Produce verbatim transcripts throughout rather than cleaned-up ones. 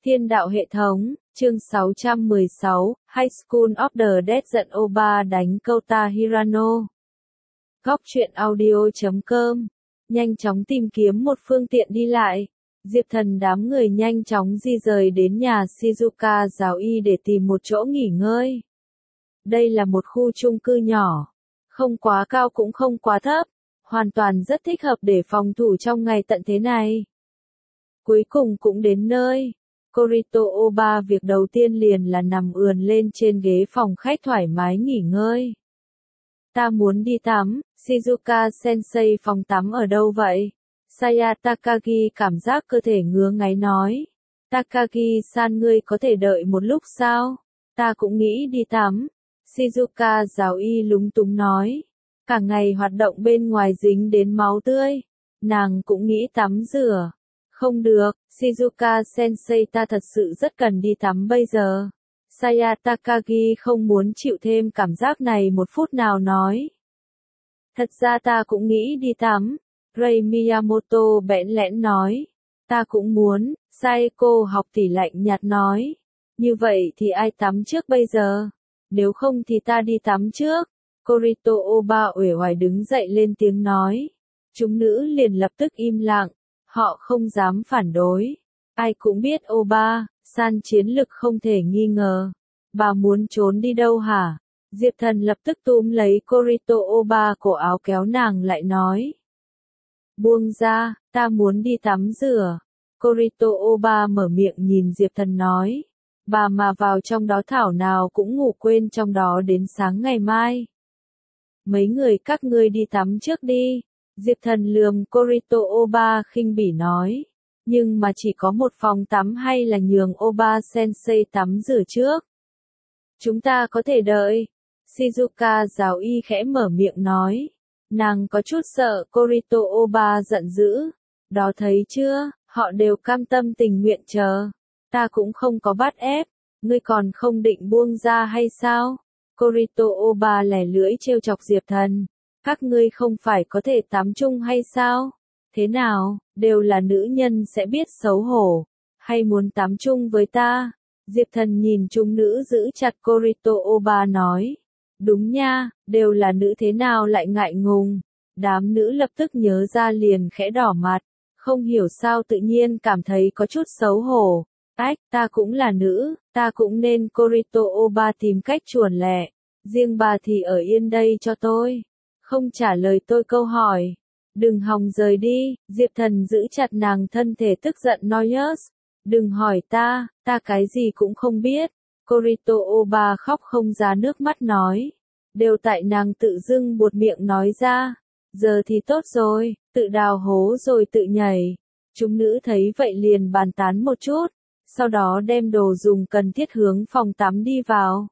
Thiên đạo hệ thống, chương sáu trăm mười sáu, High School of the Dead giận Oba đánh Kouta Hirano. Góc truyện audio chấm com, nhanh chóng tìm kiếm một phương tiện đi lại. Diệp Thần đám người nhanh chóng di rời đến nhà Shizuka giáo y để tìm một chỗ nghỉ ngơi. Đây là một khu chung cư nhỏ, không quá cao cũng không quá thấp, hoàn toàn rất thích hợp để phòng thủ trong ngày tận thế này. Cuối cùng cũng đến nơi. Kurito Oba việc đầu tiên liền là nằm ườn lên trên ghế phòng khách thoải mái nghỉ ngơi. Ta muốn đi tắm, Shizuka Sensei phòng tắm ở đâu vậy? Saya Takagi cảm giác cơ thể ngứa ngáy nói. Takagi-san ngươi có thể đợi một lúc sao? Ta cũng nghĩ đi tắm. Shizuka giáo y lúng túng nói. Cả ngày hoạt động bên ngoài dính đến máu tươi. Nàng cũng nghĩ tắm rửa. Không được, Shizuka Sensei ta thật sự rất cần đi tắm bây giờ. Saya Takagi không muốn chịu thêm cảm giác này một phút nào nói. Thật ra ta cũng nghĩ đi tắm. Rei Miyamoto bẽn lẽn nói. Ta cũng muốn, Saeko học tỷ lạnh nhạt nói. Như vậy thì ai tắm trước bây giờ? Nếu không thì ta đi tắm trước. Kurito Oba uể oải đứng dậy lên tiếng nói. Chúng nữ liền lập tức im lặng. Họ không dám phản đối. Ai cũng biết Oba, san chiến lực không thể nghi ngờ. Bà muốn trốn đi đâu hả? Diệp Thần lập tức túm lấy Kurito Oba cổ áo kéo nàng lại nói. Buông ra, ta muốn đi tắm rửa. Kurito Oba mở miệng nhìn Diệp Thần nói. Bà mà vào trong đó thảo nào cũng ngủ quên trong đó đến sáng ngày mai. Mấy người các ngươi đi tắm trước đi. Diệp Thần lườm Kurito Oba khinh bỉ nói. Nhưng mà chỉ có một phòng tắm hay là nhường Oba Sensei tắm rửa trước? Chúng ta có thể đợi. Shizuka giáo y khẽ mở miệng nói. Nàng có chút sợ Kurito Oba giận dữ. Đó thấy chưa, họ đều cam tâm tình nguyện chờ. Ta cũng không có bắt ép. Ngươi còn không định buông ra hay sao? Kurito Oba lẻ lưỡi trêu chọc Diệp Thần. Các ngươi không phải có thể tắm chung hay sao? Thế nào, đều là nữ nhân sẽ biết xấu hổ. Hay muốn tắm chung với ta? Diệp Thần nhìn chúng nữ giữ chặt Kurito Oba nói. Đúng nha, đều là nữ thế nào lại ngại ngùng. Đám nữ lập tức nhớ ra liền khẽ đỏ mặt. Không hiểu sao tự nhiên cảm thấy có chút xấu hổ. Ách, ta cũng là nữ, ta cũng nên Kurito Oba tìm cách chuồn lẹ. Riêng bà thì ở yên đây cho tôi. Không trả lời tôi câu hỏi. Đừng hòng rời đi, Diệp Thần giữ chặt nàng thân thể tức giận nói yes. Đừng hỏi ta, ta cái gì cũng không biết. Kurito Oba khóc không ra nước mắt nói. Đều tại nàng tự dưng buột miệng nói ra. Giờ thì tốt rồi, tự đào hố rồi tự nhảy. Chúng nữ thấy vậy liền bàn tán một chút. Sau đó đem đồ dùng cần thiết hướng phòng tắm đi vào.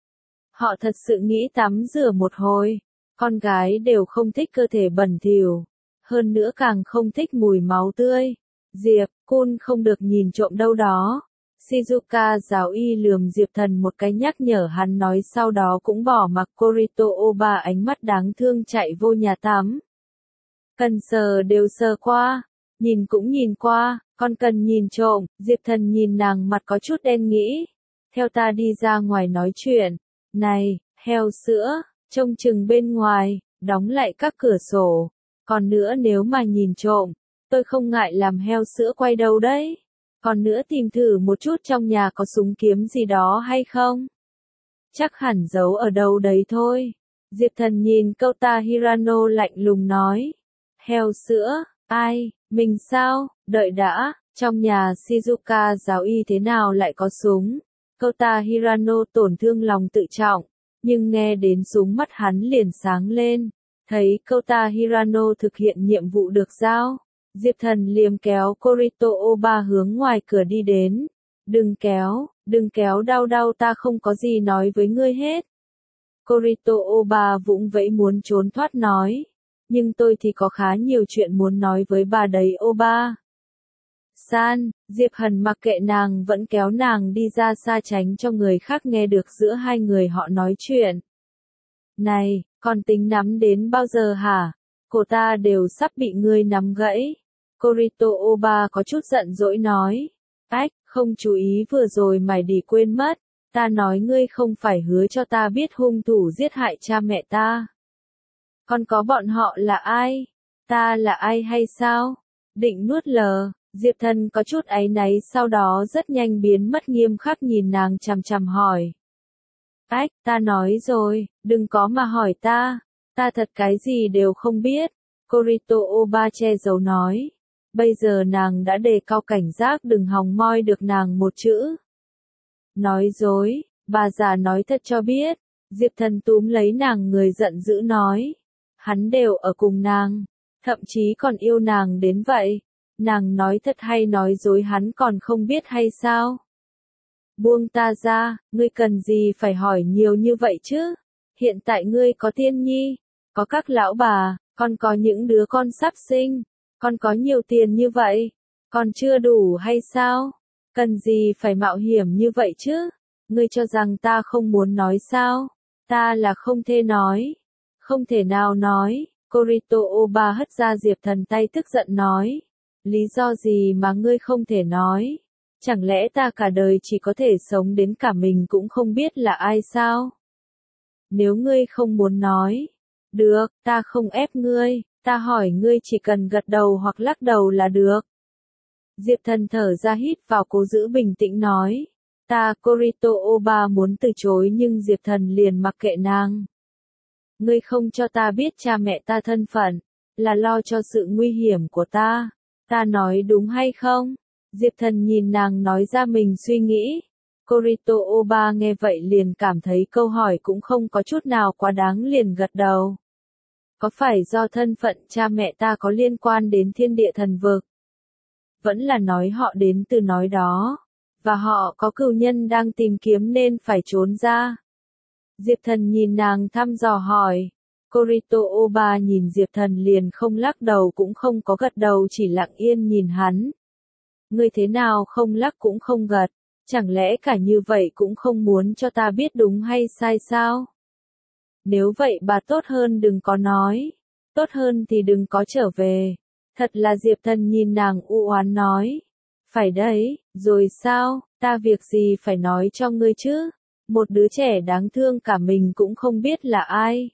Họ thật sự nghĩ tắm rửa một hồi. Con gái đều không thích cơ thể bẩn thỉu, hơn nữa càng không thích mùi máu tươi. Diệp, Kun không được nhìn trộm đâu đó. Shizuka giáo y lườm Diệp Thần một cái nhắc nhở hắn nói sau đó cũng bỏ mặc Kurito Oba ánh mắt đáng thương chạy vô nhà tắm. Cần sờ đều sờ qua, nhìn cũng nhìn qua, còn cần nhìn trộm. Diệp Thần nhìn nàng mặt có chút đen nghĩ. Theo ta đi ra ngoài nói chuyện. Này, heo sữa. Trông chừng bên ngoài, đóng lại các cửa sổ. Còn nữa nếu mà nhìn trộm, tôi không ngại làm heo sữa quay đâu đấy. Còn nữa tìm thử một chút trong nhà có súng kiếm gì đó hay không. Chắc hẳn giấu ở đâu đấy thôi. Diệp Thần nhìn Kouta Hirano lạnh lùng nói. Heo sữa, ai, mình sao, đợi đã, trong nhà Shizuka giáo y thế nào lại có súng. Kouta Hirano tổn thương lòng tự trọng. Nhưng nghe đến súng mắt hắn liền sáng lên. Thấy Kouta Hirano thực hiện nhiệm vụ được giao. Diệp Thần liềm kéo Kurito Oba hướng ngoài cửa đi đến. Đừng kéo, đừng kéo đau đau ta không có gì nói với ngươi hết. Kurito Oba vũng vẫy muốn trốn thoát nói. Nhưng tôi thì có khá nhiều chuyện muốn nói với bà đấy Oba. San, Diệp Hần mặc kệ nàng vẫn kéo nàng đi ra xa tránh cho người khác nghe được giữa hai người họ nói chuyện. Này, còn tính nắm đến bao giờ hả? Cổ ta đều sắp bị ngươi nắm gãy. Kurito Oba có chút giận dỗi nói. Ách, Không chú ý vừa rồi mày đi quên mất. Ta nói ngươi không phải hứa cho ta biết hung thủ giết hại cha mẹ ta. Còn có bọn họ là ai? Ta là ai hay sao? Định nuốt lờ, Diệp Thần có chút áy náy sau đó rất nhanh biến mất nghiêm khắc nhìn nàng chằm chằm hỏi. Ách, ta nói rồi, đừng có mà hỏi ta, ta thật cái gì đều không biết. Corito Oba che giấu nói. Bây giờ nàng đã đề cao cảnh giác đừng hòng moi được nàng một chữ. Nói dối, bà già nói thật cho biết. Diệp Thần túm lấy nàng người giận dữ nói. Hắn đều ở cùng nàng, thậm chí còn yêu nàng đến vậy. Nàng nói thật hay nói dối hắn còn không biết hay sao? Buông ta ra, ngươi cần gì phải hỏi nhiều như vậy chứ? Hiện tại ngươi có Tiên Nhi, có các lão bà, còn có những đứa con sắp sinh, còn có nhiều tiền như vậy, còn chưa đủ hay sao? Cần gì phải mạo hiểm như vậy chứ? Ngươi cho rằng ta không muốn nói sao? Ta là không thể nói, không thể nào nói. Corito Oba hất ra Diệp Thần tay tức giận nói. Lý do gì mà ngươi không thể nói? Chẳng lẽ ta cả đời chỉ có thể sống đến cả mình cũng không biết là ai sao? Nếu ngươi không muốn nói, được, ta không ép ngươi, ta hỏi ngươi chỉ cần gật đầu hoặc lắc đầu là được. Diệp Thần thở ra hít vào cố giữ bình tĩnh nói. Ta Corito Oba muốn từ chối nhưng Diệp Thần liền mặc kệ nàng. Ngươi không cho ta biết cha mẹ ta thân phận, là lo cho sự nguy hiểm của ta. Ta nói đúng hay không? Diệp Thần nhìn nàng nói ra mình suy nghĩ. Corito Oba nghe vậy liền cảm thấy câu hỏi cũng không có chút nào quá đáng liền gật đầu. Có phải do thân phận cha mẹ ta có liên quan đến thiên địa thần vực? Vẫn là nói họ đến từ nói đó, và họ có cừu nhân đang tìm kiếm nên phải trốn ra. Diệp Thần nhìn nàng thăm dò hỏi. Corito Oba nhìn Diệp Thần liền không lắc đầu cũng không có gật đầu chỉ lặng yên nhìn hắn. Ngươi thế nào không lắc cũng không gật, chẳng lẽ cả như vậy cũng không muốn cho ta biết đúng hay sai sao? Nếu vậy bà tốt hơn đừng có nói, tốt hơn thì đừng có trở về. Thật là Diệp Thần nhìn nàng u oán nói. Phải đấy, rồi sao, ta việc gì phải nói cho ngươi chứ? Một đứa trẻ đáng thương cả mình cũng không biết là ai.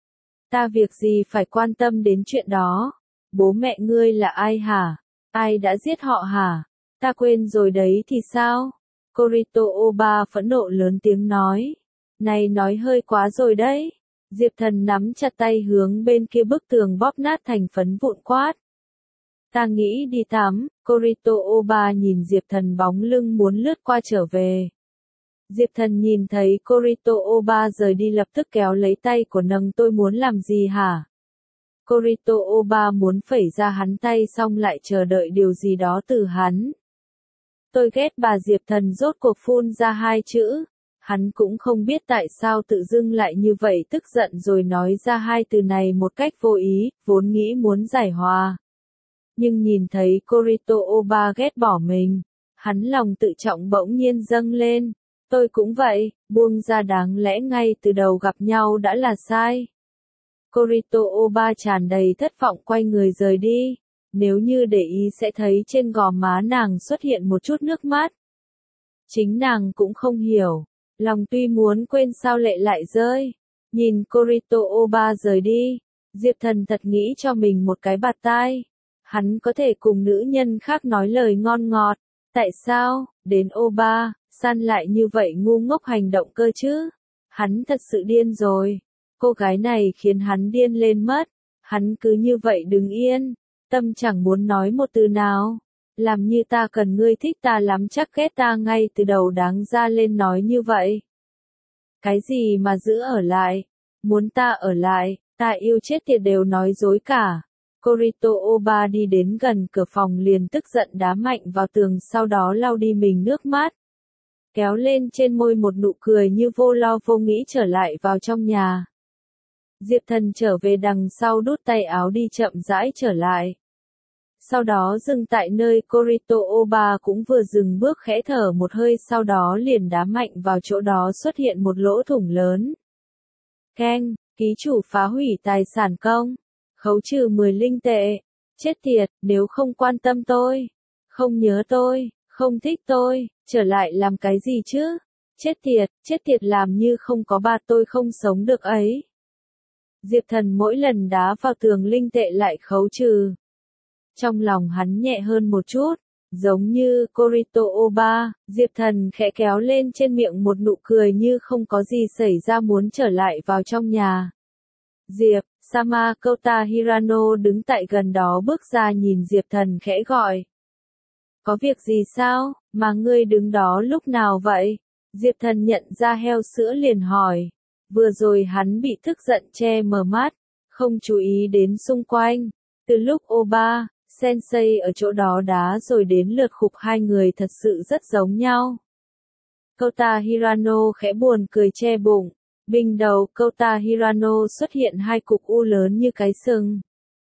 Ta việc gì phải quan tâm đến chuyện đó? Bố mẹ ngươi là ai hả? Ai đã giết họ hả? Ta quên rồi đấy thì sao? Corito Oba phẫn nộ lớn tiếng nói. Này nói hơi quá rồi đấy. Diệp Thần nắm chặt tay hướng bên kia bức tường bóp nát thành phấn vụn quát. Ta nghĩ đi tắm. Corito Oba nhìn Diệp Thần bóng lưng muốn lướt qua trở về. Diệp Thần nhìn thấy Corito Oba rời đi lập tức kéo lấy tay của nàng. Tôi muốn làm gì hả? Corito Oba muốn phẩy ra hắn tay xong lại chờ đợi điều gì đó từ hắn. Tôi ghét bà. Diệp Thần rốt cuộc phun ra hai chữ. Hắn cũng không biết tại sao tự dưng lại như vậy tức giận rồi nói ra hai từ này một cách vô ý, vốn nghĩ muốn giải hòa. Nhưng nhìn thấy Corito Oba ghét bỏ mình, hắn lòng tự trọng bỗng nhiên dâng lên. Tôi cũng vậy, buông ra đáng lẽ ngay từ đầu gặp nhau đã là sai. Corito Oba tràn đầy thất vọng quay người rời đi. Nếu như để ý sẽ thấy trên gò má nàng xuất hiện một chút nước mắt. Chính nàng cũng không hiểu. Lòng tuy muốn quên sao lệ lại rơi. Nhìn Corito Oba rời đi. Diệp Thần thật nghĩ cho mình một cái bạt tai. Hắn có thể cùng nữ nhân khác nói lời ngon ngọt. Tại sao, đến Oba, San lại như vậy ngu ngốc hành động cơ chứ? Hắn thật sự điên rồi. Cô gái này khiến hắn điên lên mất. Hắn cứ như vậy đứng yên. Tâm chẳng muốn nói một từ nào. Làm như ta cần ngươi thích ta lắm chắc ghét ta ngay từ đầu đáng ra lên nói như vậy. Cái gì mà giữ ở lại? Muốn ta ở lại, ta yêu chết tiệt đều nói dối cả. Corito Oba đi đến gần cửa phòng liền tức giận đá mạnh vào tường sau đó lau đi mình nước mắt. Kéo lên trên môi một nụ cười như vô lo vô nghĩ trở lại vào trong nhà. Diệp Thần trở về đằng sau đút tay áo đi chậm rãi trở lại. Sau đó dừng tại nơi Corito Oba cũng vừa dừng bước khẽ thở một hơi sau đó liền đá mạnh vào chỗ đó xuất hiện một lỗ thủng lớn. Keng, ký chủ phá hủy tài sản công. Khấu trừ mười linh tệ. Chết tiệt, nếu không quan tâm tôi, không nhớ tôi, Không thích tôi, trở lại làm cái gì chứ? Chết tiệt, chết tiệt làm như không có bà tôi không sống được ấy. Diệp Thần mỗi lần đá vào tường linh tệ lại khấu trừ. Trong lòng hắn nhẹ hơn một chút, giống như Corito Oba, Diệp Thần khẽ kéo lên trên miệng một nụ cười như không có gì xảy ra muốn trở lại vào trong nhà. Diệp, Sama Kota Hirano đứng tại gần đó bước ra nhìn Diệp Thần khẽ gọi. Có việc gì sao, mà ngươi đứng đó lúc nào vậy? Diệp Thần nhận ra heo sữa liền hỏi. Vừa rồi hắn bị tức giận che mờ mắt, không chú ý đến xung quanh. Từ lúc Oba, Sensei ở chỗ đó đá rồi đến lượt khục hai người thật sự rất giống nhau. Kota Hirano khẽ buồn cười che bụng. Bình đầu Kota Hirano xuất hiện hai cục u lớn như cái sừng.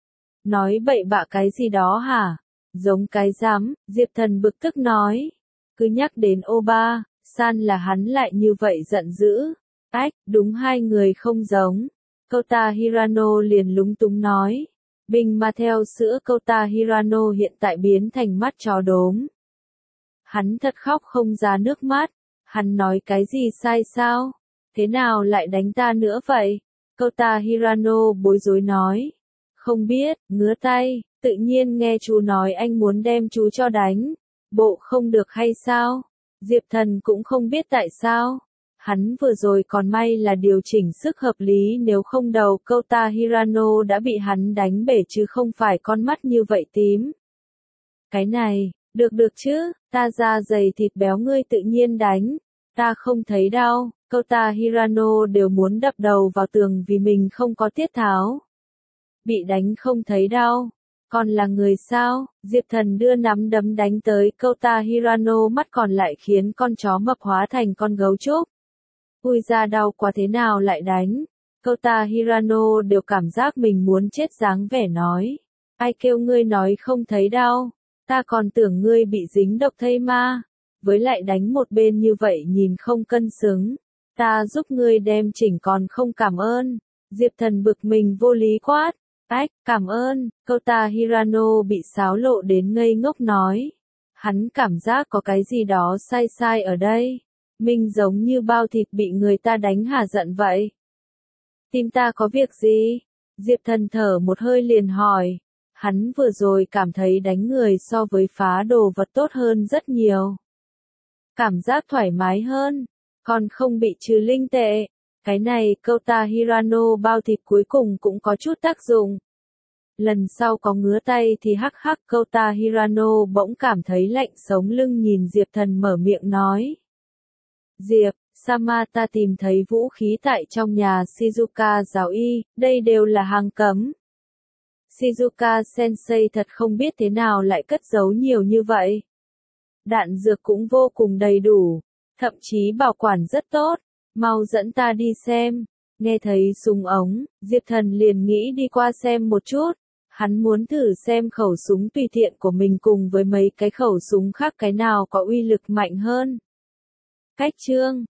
Nói bậy bạ cái gì đó hả? Giống cái rắm, Diệp Thần bực tức nói. Cứ nhắc đến Oba, San là hắn lại như vậy giận dữ. Ách, đúng hai người không giống. Kota Hirano liền lúng túng nói. Bình mà theo sữa Kota Hirano hiện tại biến thành mắt chó đốm. Hắn thật khóc không ra nước mắt. Hắn nói cái gì sai sao? Thế nào lại đánh ta nữa vậy? Kota Hirano bối rối nói. Không biết, ngứa tay, tự nhiên nghe chú nói anh muốn đem chú cho đánh. Bộ không được hay sao? Diệp Thần cũng không biết tại sao. Hắn vừa rồi còn may là điều chỉnh sức hợp lý nếu không đầu Kota Hirano đã bị hắn đánh bể chứ không phải con mắt như vậy tím. Cái này, được được chứ, ta da dày thịt béo ngươi tự nhiên đánh. Ta không thấy đau, Kota Hirano đều muốn đập đầu vào tường vì mình không có tiết tháo. Bị đánh không thấy đau, còn là người sao? Diệp Thần đưa nắm đấm đánh tới Kota Hirano mắt còn lại khiến con chó mập hóa thành con gấu trúc. Ui ra đau quá thế nào lại đánh? Kota Hirano đều cảm giác mình muốn chết dáng vẻ nói. Ai kêu ngươi nói không thấy đau? Ta còn tưởng ngươi bị dính độc thây ma. Với lại đánh một bên như vậy nhìn không cân xứng. Ta giúp ngươi đem chỉnh còn không cảm ơn. Diệp Thần bực mình vô lý quát. Ách, cảm ơn. Kota Hirano bị xáo lộ đến ngây ngốc nói. Hắn cảm giác có cái gì đó sai sai ở đây. Mình giống như bao thịt bị người ta đánh hả giận vậy. Tim ta có việc gì? Diệp Thần thở một hơi liền hỏi. Hắn vừa rồi cảm thấy đánh người so với phá đồ vật tốt hơn rất nhiều. Cảm giác thoải mái hơn, còn không bị trừ linh tệ. Cái này Kota Hirano bao thịt cuối cùng cũng có chút tác dụng. Lần sau có ngứa tay thì hắc hắc Kota Hirano bỗng cảm thấy lạnh sống lưng nhìn Diệp Thần mở miệng nói. Diệp, Sama ta tìm thấy vũ khí tại trong nhà Shizuka giáo y, đây đều là hàng cấm. Shizuka Sensei thật không biết thế nào lại cất giấu nhiều như vậy. Đạn dược cũng vô cùng đầy đủ, thậm chí bảo quản rất tốt, mau dẫn ta đi xem. Nghe thấy súng ống, Diệp Thần liền nghĩ đi qua xem một chút. Hắn muốn thử xem khẩu súng tùy tiện của mình cùng với mấy cái khẩu súng khác cái nào có uy lực mạnh hơn. Cách chương